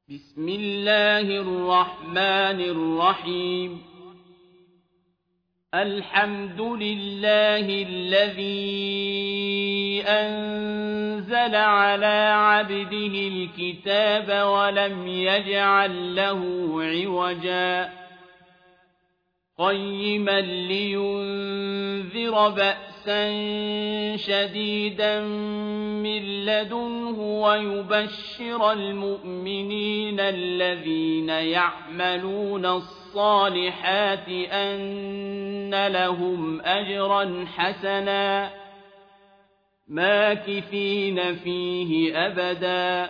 بسم الله الرحمن الرحيم الحمد لله الذي أنزل على عبده الكتاب ولم يجعل له عوجا قيما لينذر بأسا شديدا من لدنه ويبشر المؤمنين الذين يعملون الصالحات أن لهم أجرا حسنا ماكثين فيه أبدا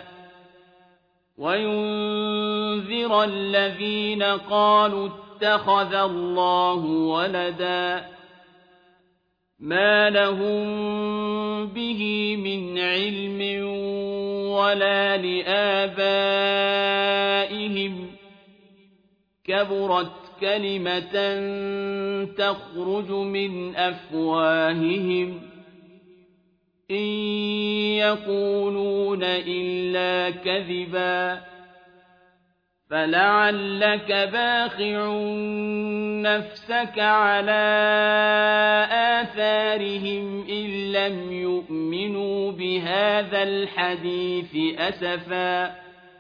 وينذر الذين قالوا اتخذ الله ولدا ما لهم به من علم ولا لآبائهم كبرت كلمة تخرج من أفواههم إن يقولون إلا كذبا فلعلك باخع نفسك على آثارهم إن لم يؤمنوا بهذا الحديث أسفا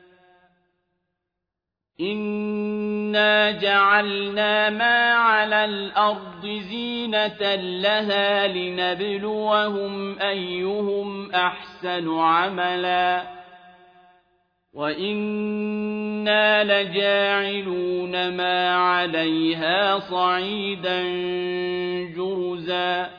إنا جعلنا ما على الأرض زينة لها لنبلوهم أيهم أحسن عملا وإنا لجاعلون ما عليها صعيدا جرزا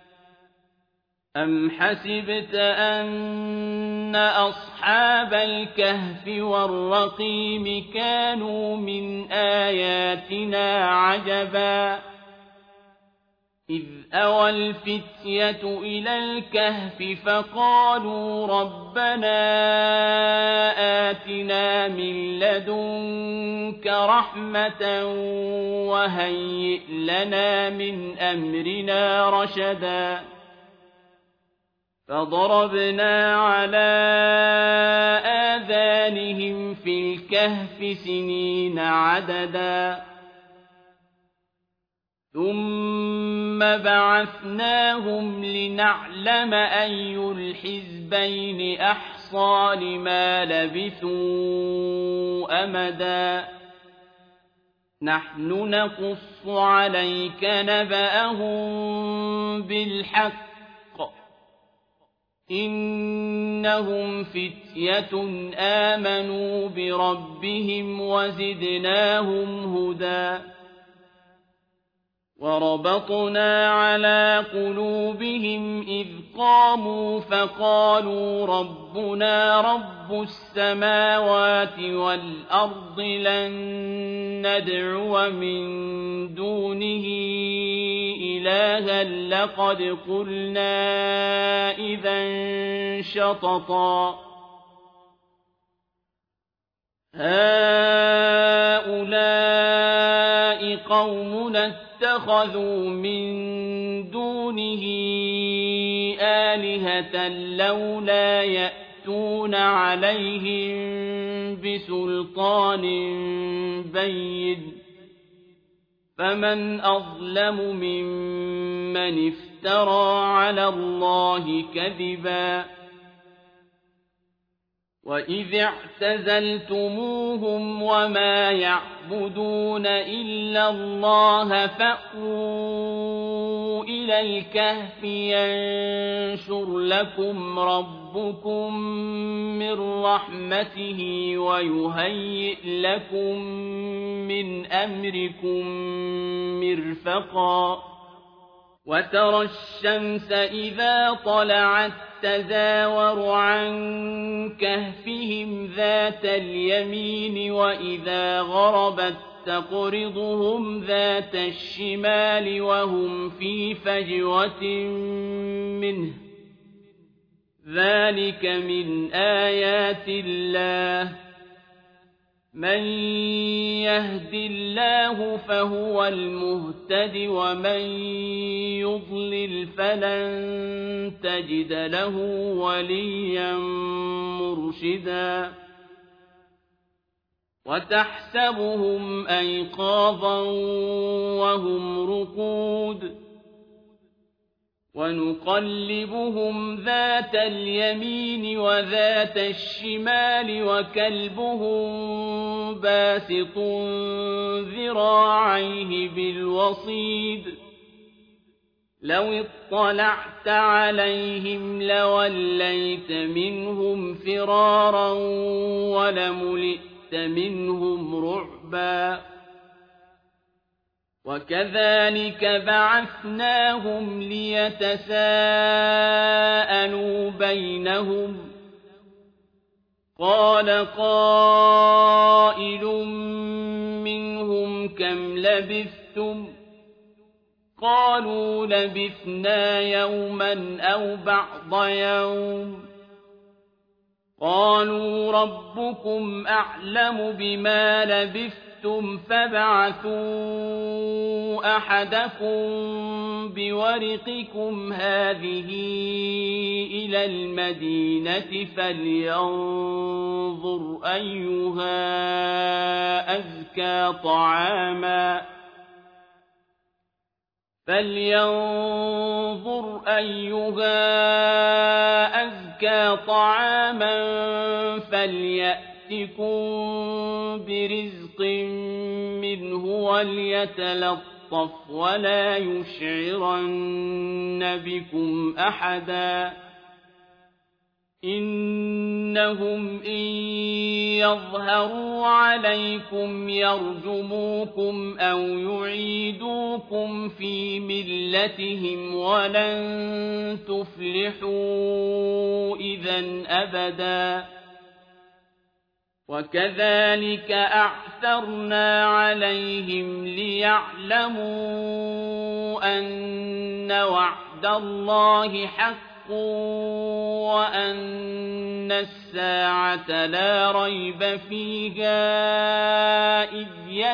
أم حسبت أن أصحاب الكهف والرقيم كانوا من آياتنا عجبا إذ أوى الفتية إلى الكهف فقالوا ربنا آتنا من لدنك رحمة وهيئ لنا من أمرنا رشدا فضربنا على آذانهم في الكهف سنين عددا ثم بعثناهم لنعلم أي الحزبين أحصى لما لبثوا أمدا نحن نقص عليك نبأهم بالحق إنهم فتية آمنوا بربهم وزدناهم هدى وربطنا على قلوبهم إذ قاموا فقالوا ربنا رب السماوات والأرض لن ندعو من دونه إلها لقد قلنا إذا شططا هؤلاء قومنا اتخذوا من دونه آلهة لولا يأتون عليهم بسلطان بين فمن أظلم ممن افترى على الله كذبا وإذ اعتزلتموهم وما يعبدون إلا الله فأووا إلى الكهف ينشر لكم ربكم من رحمته ويهيئ لكم من أمركم مرفقا وترى الشمس إذا طلعت تزاور عن كهفهم ذات اليمين وإذا غربت تقرضهم ذات الشمال وهم في فجوة منه ذلك من آيات الله من يهد الله فهو المهتد ومن يضلل فلن تجد له وليا مرشدا وتحسبهم أيقاظا وهم رقود ونقلبهم ذات اليمين وذات الشمال وكلبهم باسط ذراعيه بالوصيد لو اطلعت عليهم لوليت منهم فرارا ولملئت منهم رعبا وكذلك بعثناهم ليتساءلوا بينهم قال قائل منهم كم لبثتم قالوا لبثنا يوما أو بعض يوم قالوا ربكم أعلم بما لبثتم فابعثوا أحدكم بورقكم هذه إلى المدينة فلينظر أيها أزكى طعاما فليأتكم برزق منه وليتلطف ولا يشعرن بكم أحدا إنهم إن يظهروا عليكم يرجموكم أو يعيدوكم في ملتهم ولن تفلحوا إذا أبدا وكذلك أعثرنا عليهم ليعلموا أن وعد الله حق وأن الساعة لا ريب فيها إذ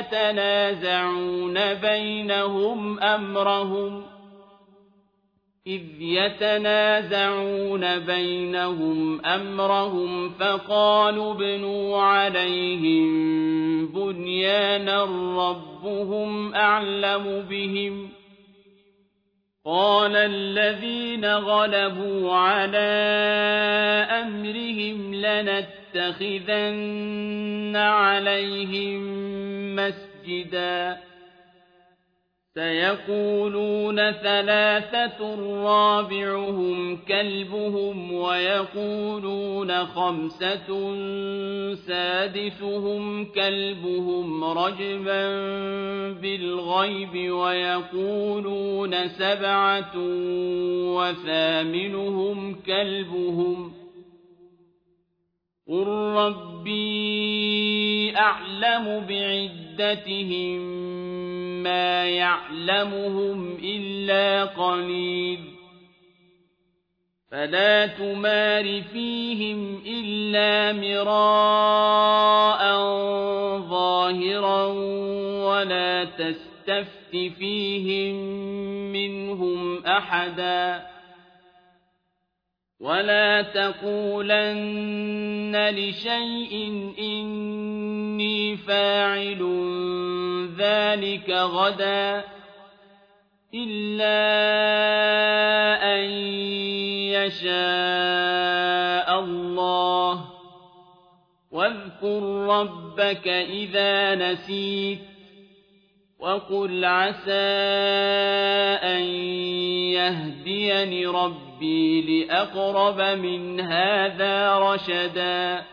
يتنازعون بينهم أمرهم فقالوا ابنوا عليهم بنيانا ربهم أعلم بهم قال الذين غلبوا على أمرهم لنتخذن عليهم مسجدا سيقولون ثلاثة رابعهم كلبهم ويقولون خمسة سادسهم كلبهم رجما بالغيب ويقولون سبعة وثامنهم كلبهم قل ربي أعلم بعدتهم ما يعلمهم إلا قليل فلا تمار فيهم إلا مراء ظاهرا ولا تستفت فيهم منهم أحدا ولا تقولن لشيء إني فاعل ذلك غدا إلا أن يشاء الله واذكر ربك إذا نسيت وقل عسى أن يهديني ربي لأقرب من هذا رشدا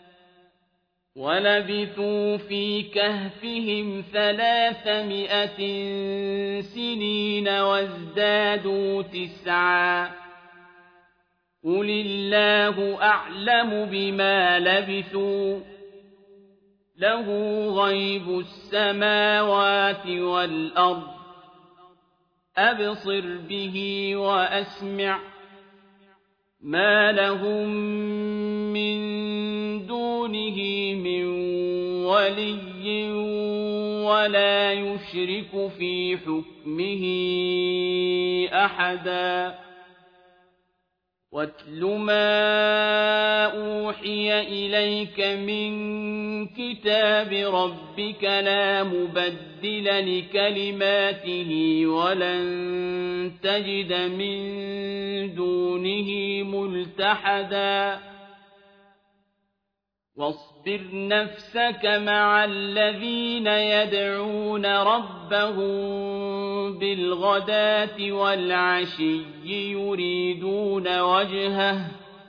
ولبثوا في كهفهم 300 سنين وازدادوا 9 قل الله أعلم بما لبثوا له غيب السماوات والأرض أبصر به وأسمع ما لهم من دونه من ولي ولا يشرك في حكمه أحدا واتل ما أوحي إليك من كتاب ربك لا مبدل لكلماته ولن تجد من دونه ملتحدا واصبر نفسك مع الذين يدعون ربهم بالغداة والعشي يريدون وجهه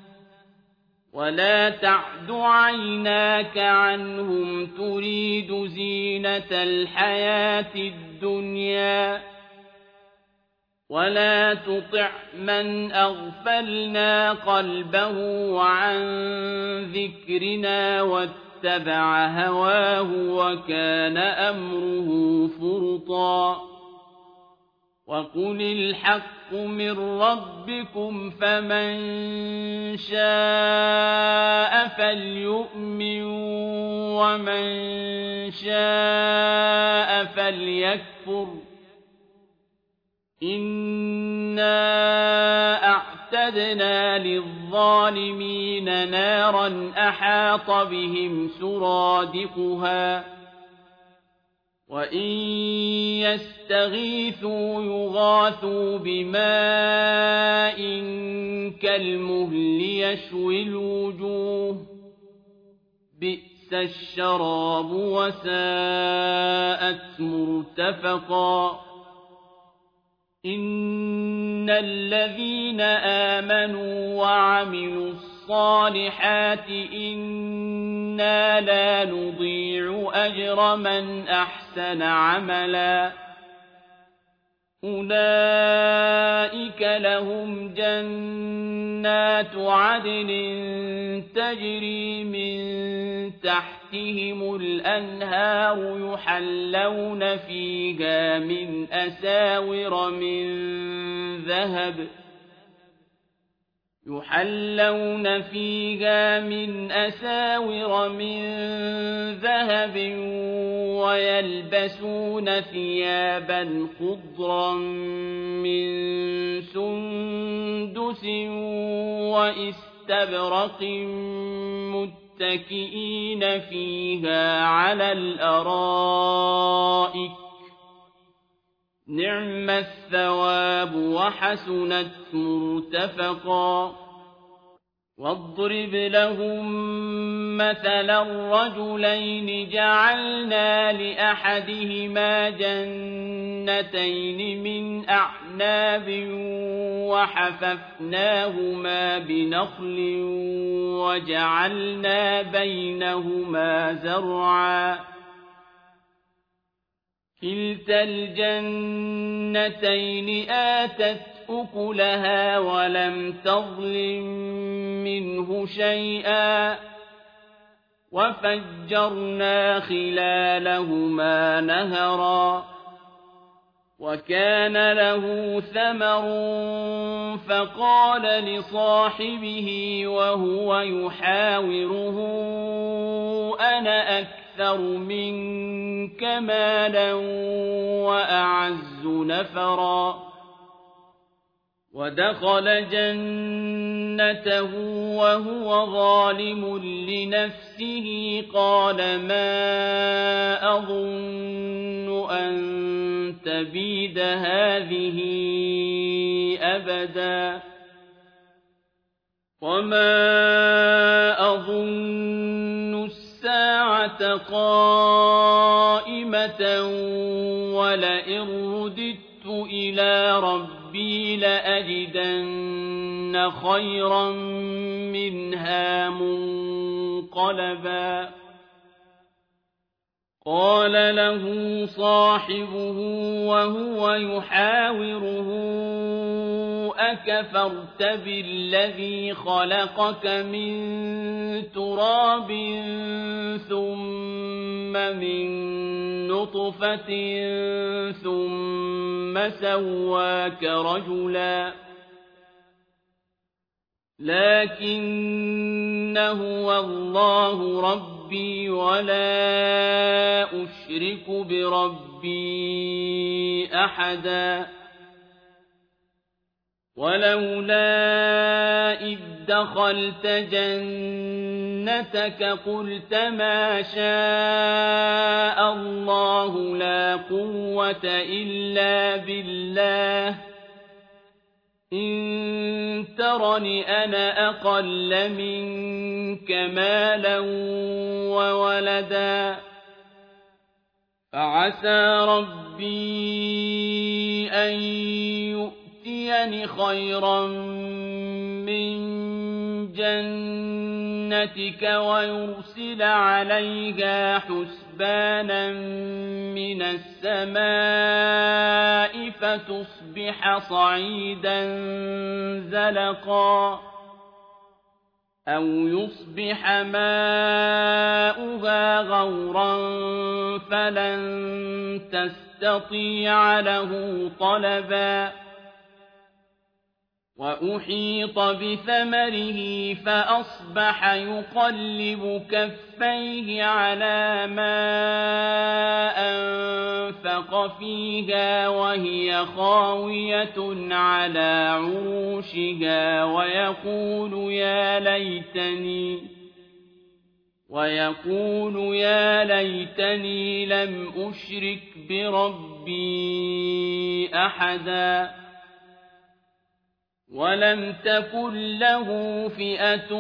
ولا تعد عيناك عنهم تريد زينة الحياة الدنيا ولا تطع من أغفلنا قلبه عن ذكرنا واتبع هواه وكان أمره فرطا وقل الحق من ربكم فمن شاء فليؤمن ومن شاء فليكفر إنا أعتدنا للظالمين نارا أحاط بهم سرادقها وإن يستغيثوا يغاثوا بماء كالمهل يشوي الوجوه بئس الشراب وساءت مرتفقا إن الذين آمنوا وعملوا الصالحات إنا لا نضيع أجر من أحسن عملا أولئك لهم جنات عدن تجري من تحتهم الأنهار يحلون فيها من أساور من ذهب ويلبسون ثيابا خضرا من سندس واستبرق متكئين فيها على الأرائك نعم الثواب وحسنت مرتفقا واضرب لهم مثلا الرجلين جعلنا لأحدهما جنتين من أعناب وحففناهما بنخل وجعلنا بينهما زرعا كلتا الجنتين آتت أكلها ولم تظلم منه شيئا وفجرنا خلالهما نهرا وكان له ثمر فقال لصاحبه وهو يحاوره أنا أكثر منك مالا وأعز نفرا ودخل جنته وهو ظالم لنفسه قال ما أظن أن تبيد هذه أبدا وما أظن الساعة قائمة ولئن رددت إلى ربي لأجدن خيرا منها منقلبا قال له صاحبه وهو يحاوره أكفرت بالذي خلقك من تراب ثم من نطفة ثم سواك رجلا لكن هو الله ربي ولا أشرك بربي أحدا ولولا إذ دخلت جنتك قلت ما شاء الله لا قوة إلا بالله إن ترني أنا أقل منك مالا وولدا فعسى ربي أن يؤتيني خيرا من جنتك ويرسل عليها حسبانا من السماء فتصبح صعيدا زلقا أو يصبح ماؤها غورا فلن تستطيع له طلبا وأحيط بثمره فأصبح يقلب كفيه على ما أنفق فيها وهي خاوية على عروشها ويقول يا ليتني لم أشرك بربي أحدا ولم تكن له فئة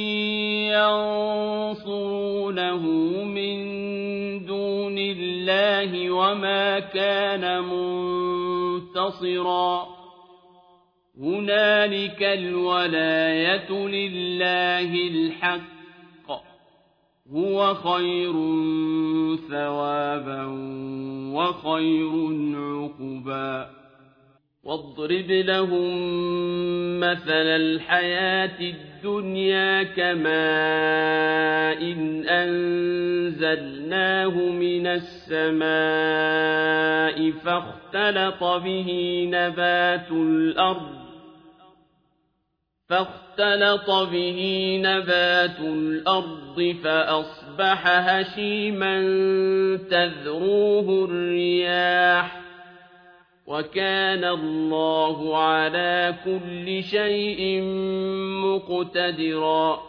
ينصرونه من دون الله وما كان منتصرا هنالك الولاية لله الحق هو خير ثوابا وخير عقبا واضرب لهم مثل الحياة الدنيا كماء إن أنزلناه من السماء فاختلط به نبات الأرض فأصبح هشيما تذروه الرياح وكان الله على كل شيء مقتدرا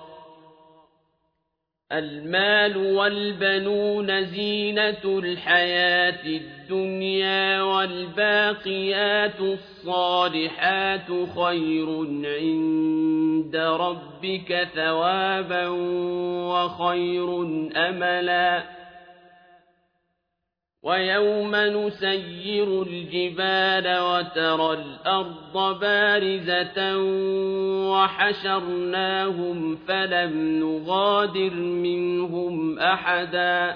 المال والبنون زينة الحياة الدنيا والباقيات الصالحات خير عند ربك ثوابا وخير أملا ويوم نسير الجبال وترى الأرض بارزة وحشرناهم فلم نغادر منهم أحدا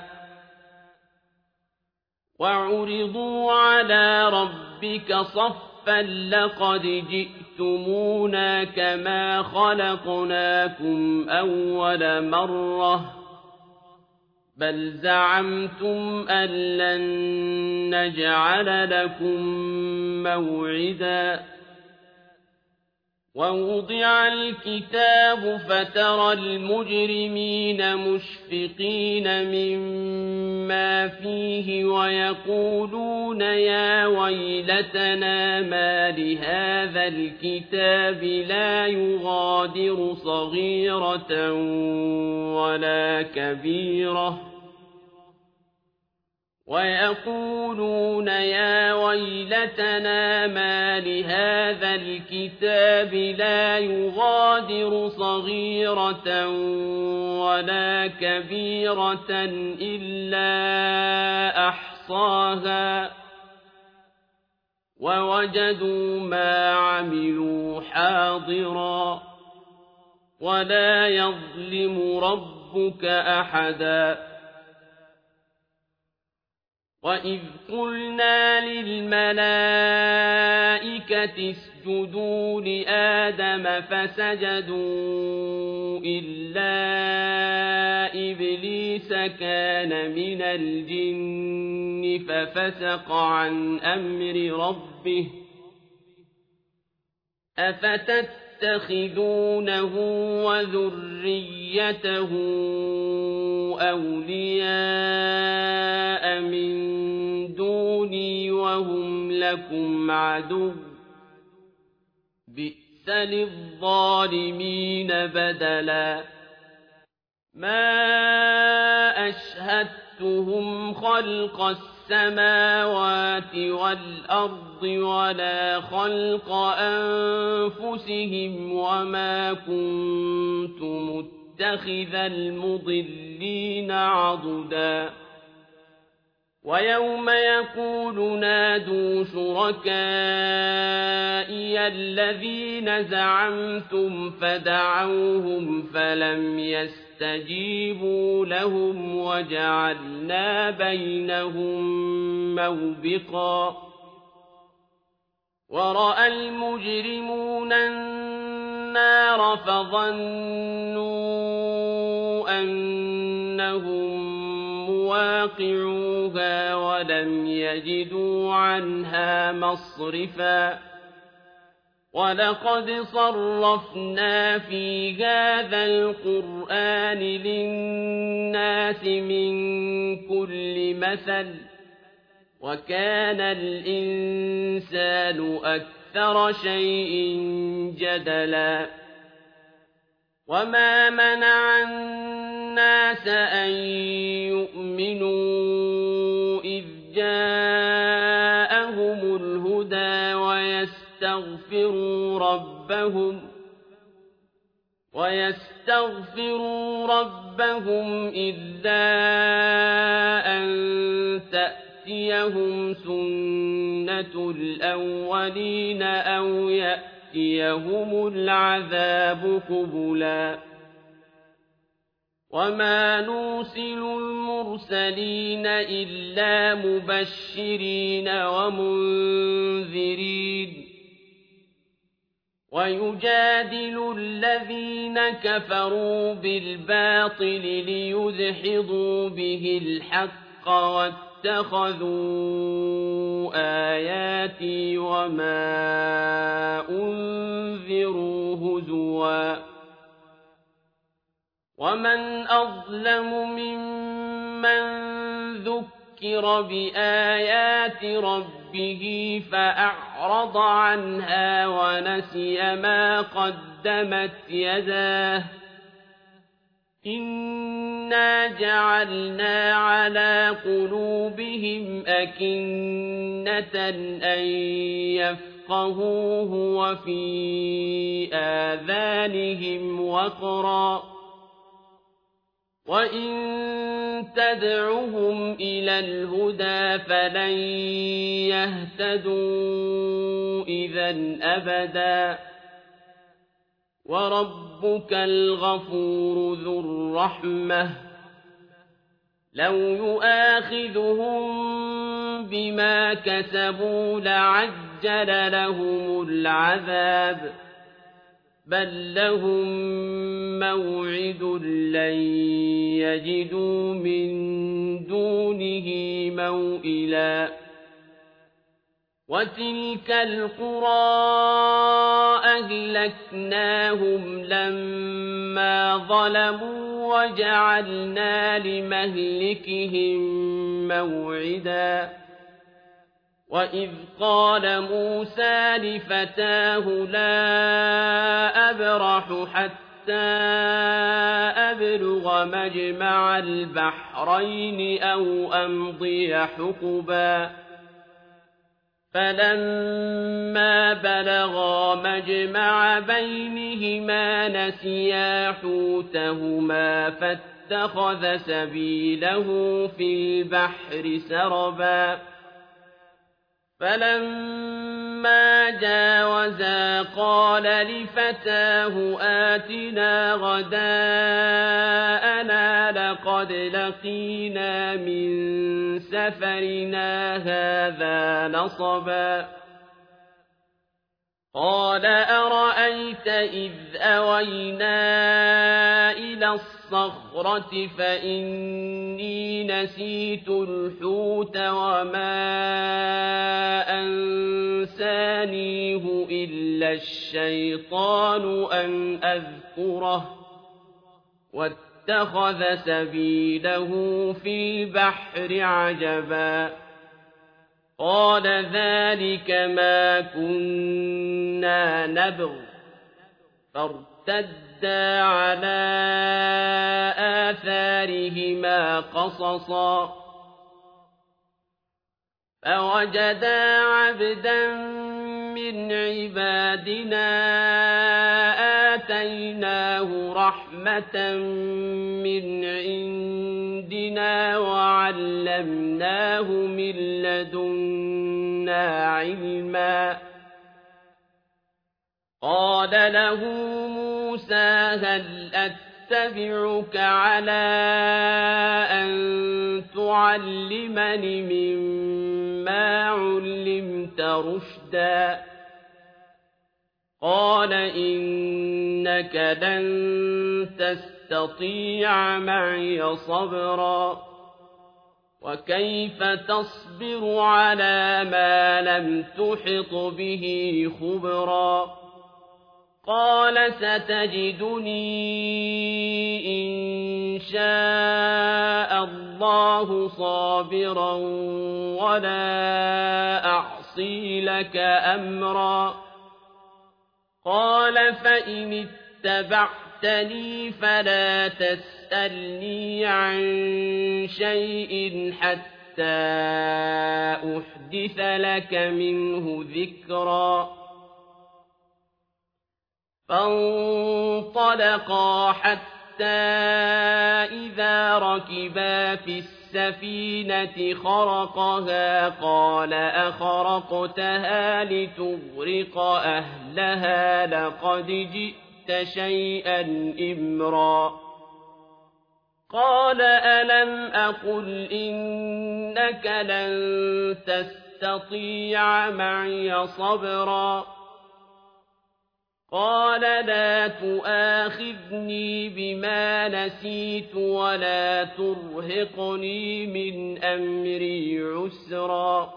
وعرضوا على ربك صفا لقد جئتمونا كما خلقناكم أول مرة بل زعمتم أن لن نجعل لكم موعدا ووضع الكتاب فترى المجرمين مشفقين مما فيه ويقولون يا ويلتنا ما لهذا الكتاب لا يغادر صغيرة ولا كبيرة ويقولون يا ويلتنا ما لهذا الكتاب لا يغادر صغيرة ولا كبيرة إلا أحصاها ووجدوا ما عملوا حاضرا ولا يظلم ربك أحدا وإذ قلنا للملائكة اسجدوا لآدم فسجدوا إلا إبليس كان من الجن ففسق عن أمر ربه أفتتخذونه وذريته أولياء من دوني وهم لكم عدو بئس للظالمين بدلا ما أشهدتهم خلق السماوات والأرض ولا خلق أنفسهم وما كنت متخذ المضلين عضدا ويوم يقول نادوا شركائي الذين زعمتم فدعوهم فلم يستجيبوا لهم وجعلنا بينهم موبقا ورأى المجرمون النار فظنوا أنهم مواقعوها ولم يجدوا عنها مصرفا ولقد صرفنا في هذا القرآن للناس من كل مثل وكان الإنسان أكثر شيء جدلا وما منع الناس أن يؤمنوا إذ جاءهم الهدى ويستغفروا ربهم إلا أن تأتيهم سنة الأولين أو يأتيهم العذاب قبلا وما نرسل المرسلين إلا مبشرين ومنذرين ويجادل الذين كفروا بالباطل ليدحضوا به الحق واتخذوا آياتي وما أنذروا هزوا ومن أظلم ممن ذكر بآيات ربه فأعرض عنها ونسي ما قدمت يداه إنا جعلنا على قلوبهم أكنة أن يفقهوه وفي آذانهم وقرا وإن تدعهم إلى الهدى فلن يهتدوا إذا أبدا وربك الغفور ذو الرحمة لو يؤاخذهم بما كسبوا لعجل لهم العذاب بل لهم موعد لن يجدوا من دونه موئلا وتلك القرى أهلكناهم لما ظلموا وجعلنا لمهلكهم موعدا وإذ قال موسى لفتاه لا أبرح حتى أبلغ مجمع البحرين أو أمضي حقبا فلما بلغا مجمع بينهما نسيا حوتهما فاتخذ سبيله في البحر سربا فلما جاوزا قال لفتاه آتنا غداءنا لقد لقينا من سفرنا هذا نصبا قال أرأيت إذ أوينا إلى الصخرة فإني نسيت الحوت وما أنسانيه إلا الشيطان أن أذكره واتخذ سبيله في البحر عجبا قال ذلك ما كنا نبغ فارتدا على آثارهما قصصا فوجدا عبدا من عبادنا آتيناه رحمة من عندنا وعلمناه من لدنا علما قال له موسى هل أتبعك على أن تعلمني مما علمت رشدا قال إنك لن تستطيع معي صبرا وكيف تصبر على ما لم تحط به خبرا قال ستجدني إن شاء الله صابرا ولا أعصي لك أمرا قال فإن اتبعتني فلا تسألني عن شيء حتى أحدث لك منه ذكرا فانطلقا حتى إذا ركبا في السفينة خرقها قال أخرقتها لتغرق أهلها لقد جئت شيئا إمرا قال ألم أقل إنك لن تستطيع معي صبرا قال لا تؤاخذني بما نسيت ولا ترهقني من أمري عسرا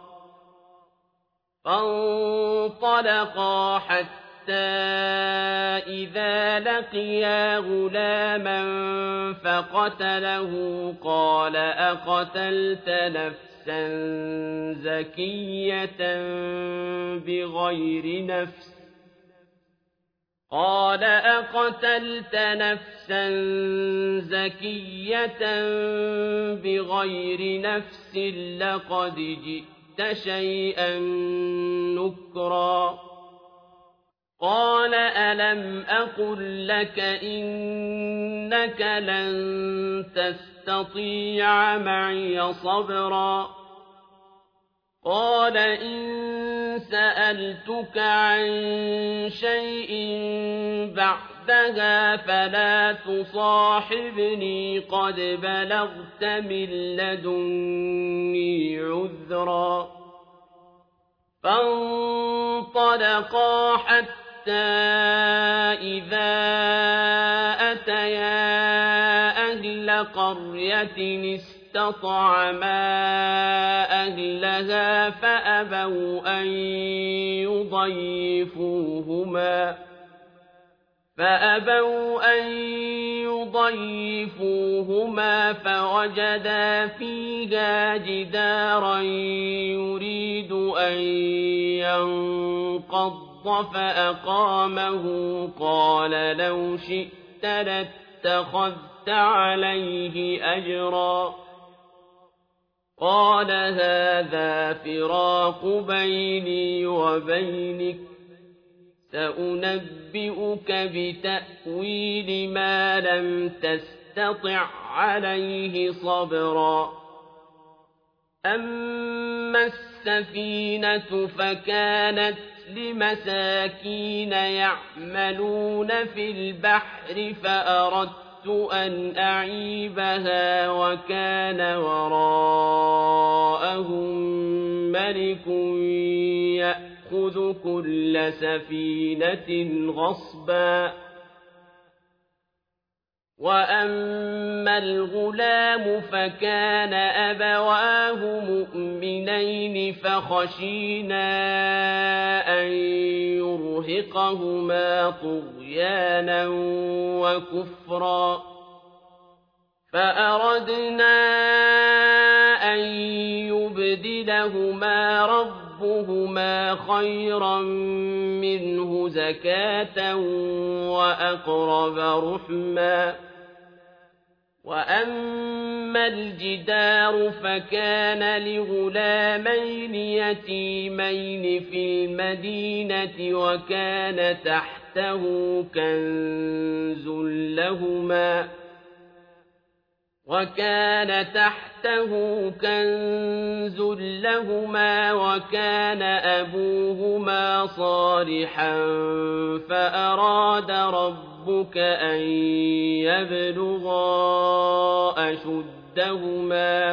فانطلقا حتى إذا لقيا غلاما فقتله قال أقتلت نفسا زكية بغير نفس قال أقتلت نفسا زكية بغير نفس لقد جئت شيئا نكرا قال ألم أقل لك إنك لن تستطيع معي صبرا قال إن سألتك عن شيء بعدها فلا تصاحبني قد بلغت من لدني عذرا فانطلقا حتى إذا أتيا أهل قرية استطعما أهلها فأبوا أن يضيفوهما فوجدا فيها جدارا يريد أن ينقض فأقامه قال لو شئت لاتخذت عليه أجرا قال هذا فراق بيني وبينك سأنبئك بتأويل ما لم تستطع عليه صبرا أما السفينة فكانت لمساكين يعملون في البحر فأردت أن أعيبها وكان وراءهم ملك يأخذ كل سفينة غصبا وأما الغلام فكان أبواه مؤمنين فخشينا أن يرهقهما طغيانا وكفرا فأردنا أن يبدلهما ربهما خيرا منه زكاة وأقرب رحما وأما الجدار فكان لغلامين يتيمين في المدينة وكان تحته كنز لهما وكان أبوهما صالحا فأراد ربك أن يبلغا أشدهما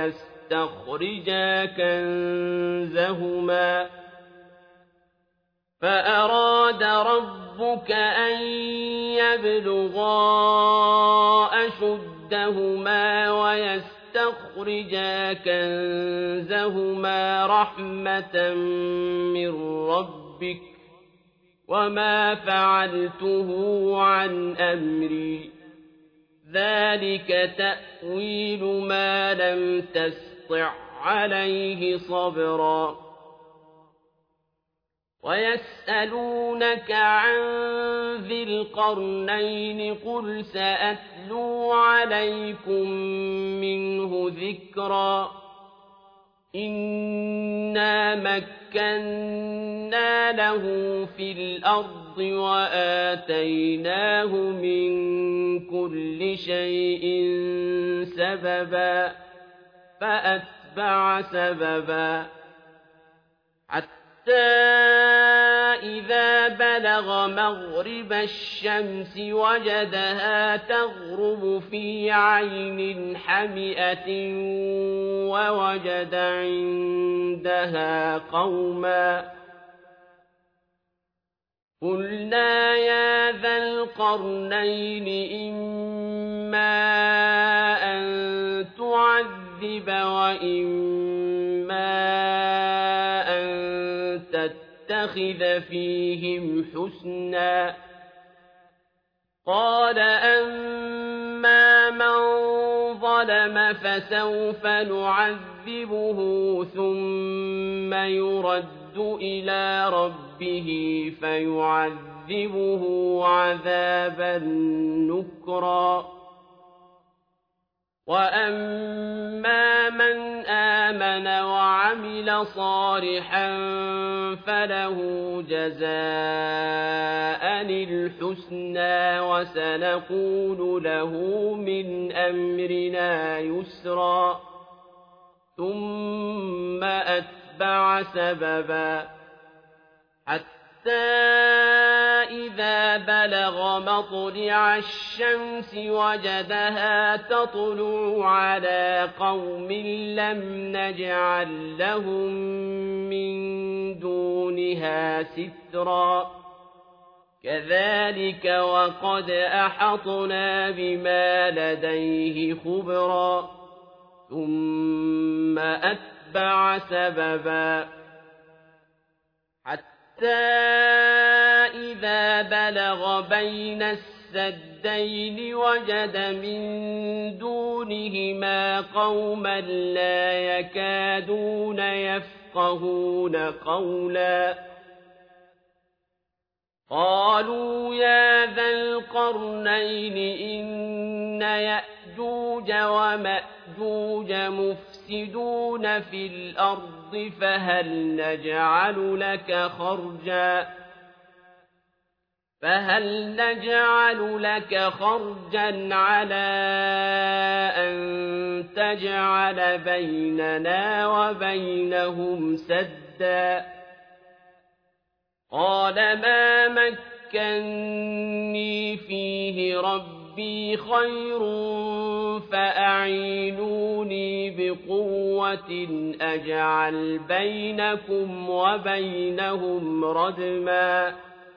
ويستخرجا كنزهما رحمة من ربك وما فعلته عن أمري ذلك تأويل ما لم تسطع عليه صبرا ويسألونك عن ذي القرنين قل سأتلو عليكم منه ذكرا إنا مكنا له في الأرض وآتيناه من كل شيء سببا فأتبع سببا حتى إذا بلغ مغرب الشمس وجدها تغرب في عين حمئة ووجد عندها قوما قلنا يا ذا القرنين إما أن تعذب وإما أن تتخذ فيهم حسنا قال أما من ظلم فسوف نعذبه ثم يرد إلى ربه فيعذبه عذابا نكرا وأما من آمن وعمل صالحا فله جزاء الحسنى وسنقول له من أمرنا يسرا ثم أتبع سببا حتى إذا بلغ مطلع الشمس وجدها تطلع على قوم لم نجعل لهم من دونها سترا كذلك وقد أحطنا بما لديه خبرا ثم أتبع سببا حتى إذا بلغ بين السدين وجد من دونهما قوما لا يكادون يفقهون قولا قالوا يا ذا القرنين إن يأجوج ومأجوج مفسدون في الأرض فهل نجعل لك خرجا على أن تجعل بيننا وبينهم سدا قال ما مكني فيه ربي خير فأعينوني بقوة أجعل بينكم وبينهم ردما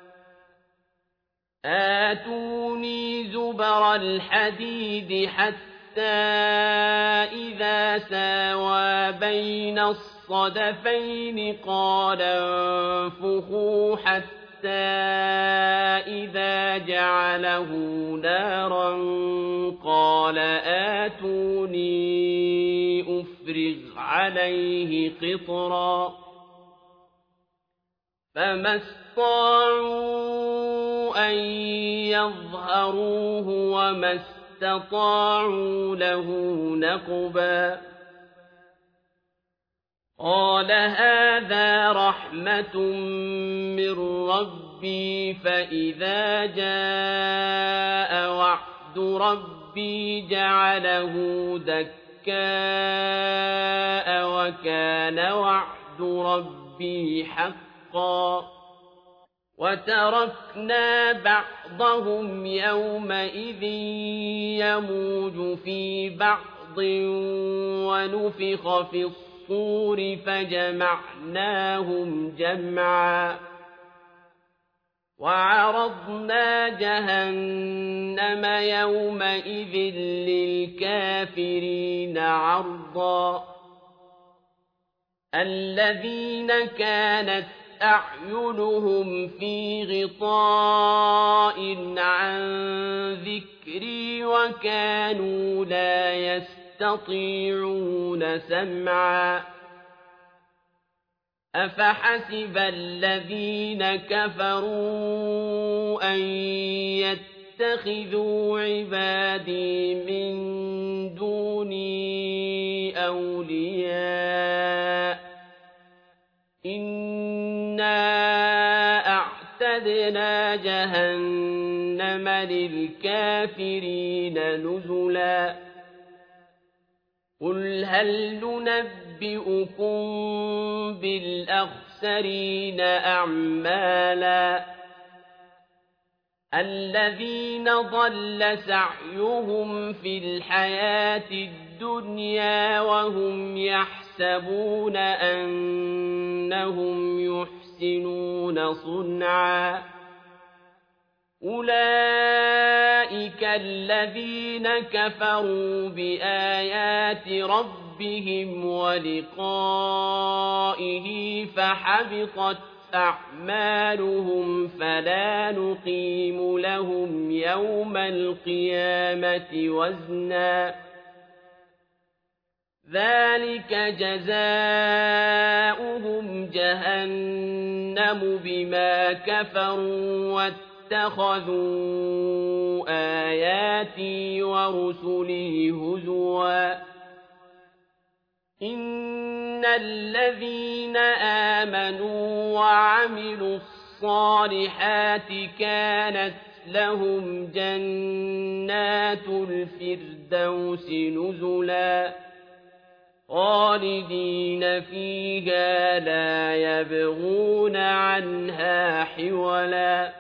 آتوني زبر الحديد حتى إذا ساوى بين الصدفين قال انفخوا حتى إذا جعله نارا قال آتوني أفرغ عليه قطرا فما استطاعوا أن يظهروه وما استطاعوا له نقبا قال هذا رحمة من ربي فإذا جاء وعد ربي جعله دكاء وكان وعد ربي حقا وتركنا بعضهم يومئذ يموج في بعض ونفخ في الصور فجمعناهم جمعا وعرضنا جهنم يومئذ للكافرين عرضا الذين كانت أعينهم في غطاء عن ذكري وكانوا لا يستطيعون سمعا أفحسب الذين كفروا أن يتخذوا عبادي من دوني أولياء إنا أعتدنا جهنم للكافرين نزلا قل هل ننبئكم بالأخسرين أعمالا الذين ضل سعيهم في الحياة الدنيا وهم يحسبون أنهم يحسنون صنعا أولئك الذين كفروا بآيات ربهم ولقائه فحبطت أعمالهم فلا نقيم لهم يوم القيامة وزنا ذلك جزاؤهم جهنم بما كفروا واتخذوا آياتي ورسلي هزوا إن الذين آمنوا وعملوا الصالحات كانت لهم جنات الفردوس نزلا خالدين فيها لا يبغون عنها حولا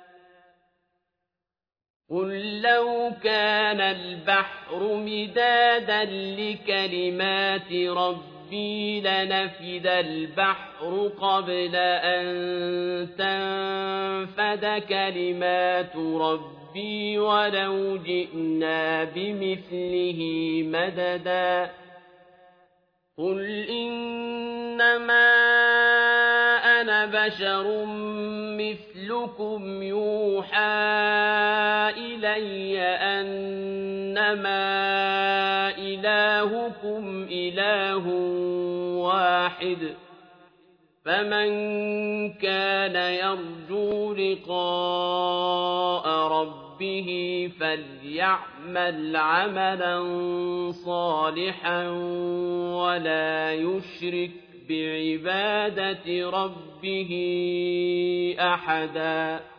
قل لو كان البحر مدادا لكلمات ربي لنفد البحر قبل أن تنفد كلمات ربي ولو جئنا بمثله مددا قل إنما أنا بشر مثلكم يوحى إلي أنما إلهكم إله واحد فمن كان يرجو لقاء ربه فليعمل عملا صالحا ولا يشرك بعبادة ربه أحدا